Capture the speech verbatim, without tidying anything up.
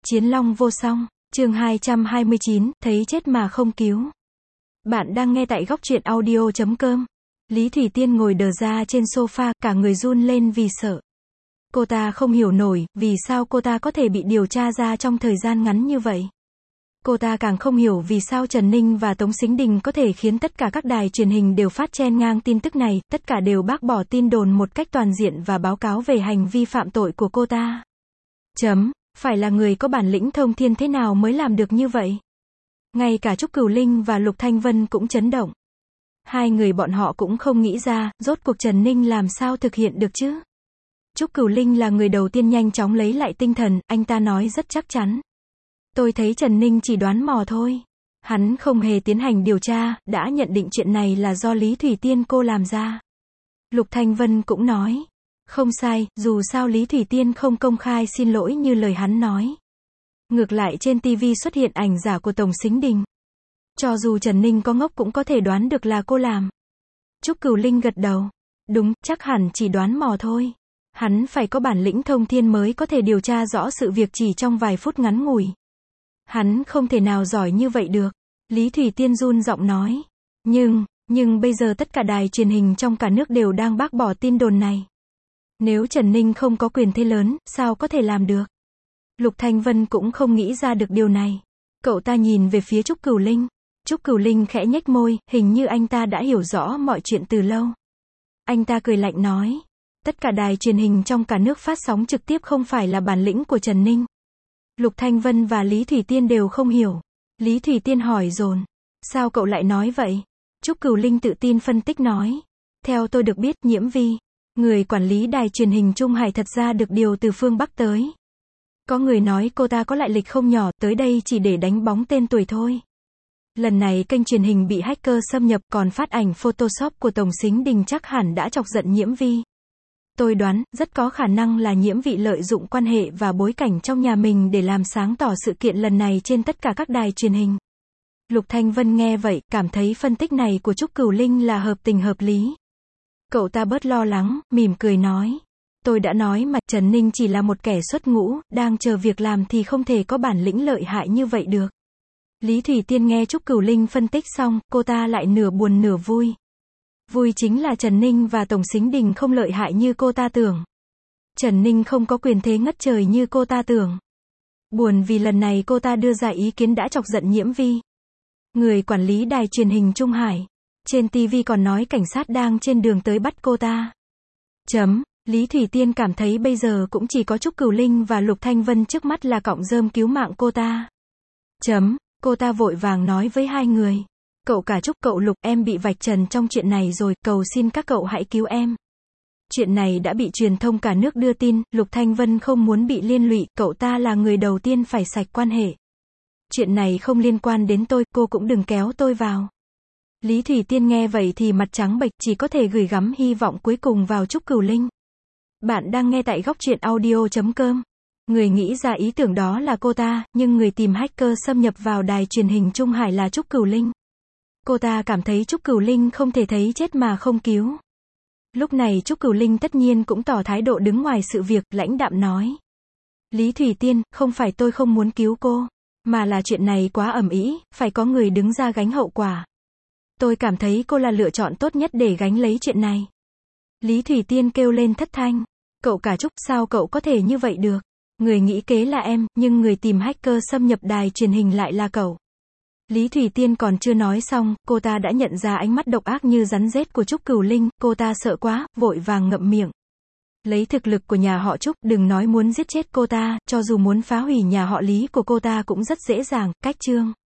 Chiến Long vô song, chương hai trăm hai mươi chín, thấy chết mà không cứu. Bạn đang nghe tại góc truyện audio chấm com. Lý Thủy Tiên ngồi đờ ra trên sofa, cả người run lên vì sợ. Cô ta không hiểu nổi, vì sao cô ta có thể bị điều tra ra trong thời gian ngắn như vậy. Cô ta càng không hiểu vì sao Trần Ninh và Tống Sính Đình có thể khiến tất cả các đài truyền hình đều phát chen ngang tin tức này, tất cả đều bác bỏ tin đồn một cách toàn diện và báo cáo về hành vi phạm tội của cô ta. Chấm, phải là người có bản lĩnh thông thiên thế nào mới làm được như vậy? Ngay cả Trúc Cửu Linh và Lục Thanh Vân cũng chấn động. Hai người bọn họ cũng không nghĩ ra, rốt cuộc Trần Ninh làm sao thực hiện được chứ? Trúc Cửu Linh là người đầu tiên nhanh chóng lấy lại tinh thần, anh ta nói rất chắc chắn. Tôi thấy Trần Ninh chỉ đoán mò thôi. Hắn không hề tiến hành điều tra, đã nhận định chuyện này là do Lý Thủy Tiên cô làm ra. Lục Thanh Vân cũng nói. Không sai, dù sao Lý Thủy Tiên không công khai xin lỗi như lời hắn nói. Ngược lại trên ti vi xuất hiện ảnh giả của Tống Sính Đình. Cho dù Trần Ninh có ngốc cũng có thể đoán được là cô làm. Trúc Cửu Linh gật đầu. Đúng, chắc hẳn chỉ đoán mò thôi. Hắn phải có bản lĩnh thông thiên mới có thể điều tra rõ sự việc chỉ trong vài phút ngắn ngủi. Hắn không thể nào giỏi như vậy được. Lý Thủy Tiên run giọng nói. Nhưng, nhưng bây giờ tất cả đài truyền hình trong cả nước đều đang bác bỏ tin đồn này. Nếu Trần Ninh không có quyền thế lớn, sao có thể làm được? Lục Thanh Vân cũng không nghĩ ra được điều này. Cậu ta nhìn về phía Trúc Cửu Linh. Trúc Cửu Linh khẽ nhếch môi, hình như anh ta đã hiểu rõ mọi chuyện từ lâu. Anh ta cười lạnh nói. Tất cả đài truyền hình trong cả nước phát sóng trực tiếp không phải là bản lĩnh của Trần Ninh. Lục Thanh Vân và Lý Thủy Tiên đều không hiểu. Lý Thủy Tiên hỏi dồn. Sao cậu lại nói vậy? Trúc Cửu Linh tự tin phân tích nói. Theo tôi được biết, Nhiễm Vi, người quản lý đài truyền hình Trung Hải thật ra được điều từ phương Bắc tới. Có người nói cô ta có lại lịch không nhỏ, tới đây chỉ để đánh bóng tên tuổi thôi. Lần này kênh truyền hình bị hacker xâm nhập, còn phát ảnh Photoshop của Tống Sính Đình chắc hẳn đã chọc giận Nhiễm Vi. Tôi đoán, rất có khả năng là Nhiễm Vi lợi dụng quan hệ và bối cảnh trong nhà mình để làm sáng tỏ sự kiện lần này trên tất cả các đài truyền hình. Lục Thanh Vân nghe vậy, cảm thấy phân tích này của Trúc Cửu Linh là hợp tình hợp lý. Cậu ta bớt lo lắng, mỉm cười nói. Tôi đã nói mà, Trần Ninh chỉ là một kẻ xuất ngũ, đang chờ việc làm thì không thể có bản lĩnh lợi hại như vậy được. Lý Thủy Tiên nghe Trúc Cửu Linh phân tích xong, cô ta lại nửa buồn nửa vui. Vui chính là Trần Ninh và Tống Sính Đình không lợi hại như cô ta tưởng. Trần Ninh không có quyền thế ngất trời như cô ta tưởng. Buồn vì lần này cô ta đưa ra ý kiến đã chọc giận Nhiễm Vi, người quản lý đài truyền hình Trung Hải. Trên ti vi còn nói cảnh sát đang trên đường tới bắt cô ta. Chấm, Lý Thủy Tiên cảm thấy bây giờ cũng chỉ có Trúc Cửu Linh và Lục Thanh Vân trước mắt là cọng rơm cứu mạng cô ta. Chấm, cô ta vội vàng nói với hai người. Cậu cả Trúc, cậu Lục, em bị vạch trần trong chuyện này rồi, cầu xin các cậu hãy cứu em. Chuyện này đã bị truyền thông cả nước đưa tin, Lục Thanh Vân không muốn bị liên lụy, cậu ta là người đầu tiên phải sạch quan hệ. Chuyện này không liên quan đến tôi, cô cũng đừng kéo tôi vào. Lý Thủy Tiên nghe vậy thì mặt trắng bệch, chỉ có thể gửi gắm hy vọng cuối cùng vào Trúc Cửu Linh. Bạn đang nghe tại góc truyện audio chấm com. Người nghĩ ra ý tưởng đó là cô ta, nhưng người tìm hacker xâm nhập vào đài truyền hình Trung Hải là Trúc Cửu Linh. Cô ta cảm thấy Trúc Cửu Linh không thể thấy chết mà không cứu. Lúc này Trúc Cửu Linh tất nhiên cũng tỏ thái độ đứng ngoài sự việc, lãnh đạm nói. Lý Thủy Tiên, không phải tôi không muốn cứu cô, mà là chuyện này quá ầm ĩ, phải có người đứng ra gánh hậu quả. Tôi cảm thấy cô là lựa chọn tốt nhất để gánh lấy chuyện này. Lý Thủy Tiên kêu lên thất thanh. Cậu cả Trúc, sao cậu có thể như vậy được? Người nghĩ kế là em, nhưng người tìm hacker xâm nhập đài truyền hình lại là cậu. Lý Thủy Tiên còn chưa nói xong, cô ta đã nhận ra ánh mắt độc ác như rắn rết của Trúc Cửu Linh, cô ta sợ quá, vội vàng ngậm miệng. Lấy thực lực của nhà họ Trúc, đừng nói muốn giết chết cô ta, cho dù muốn phá hủy nhà họ Lý của cô ta cũng rất dễ dàng, cách chương.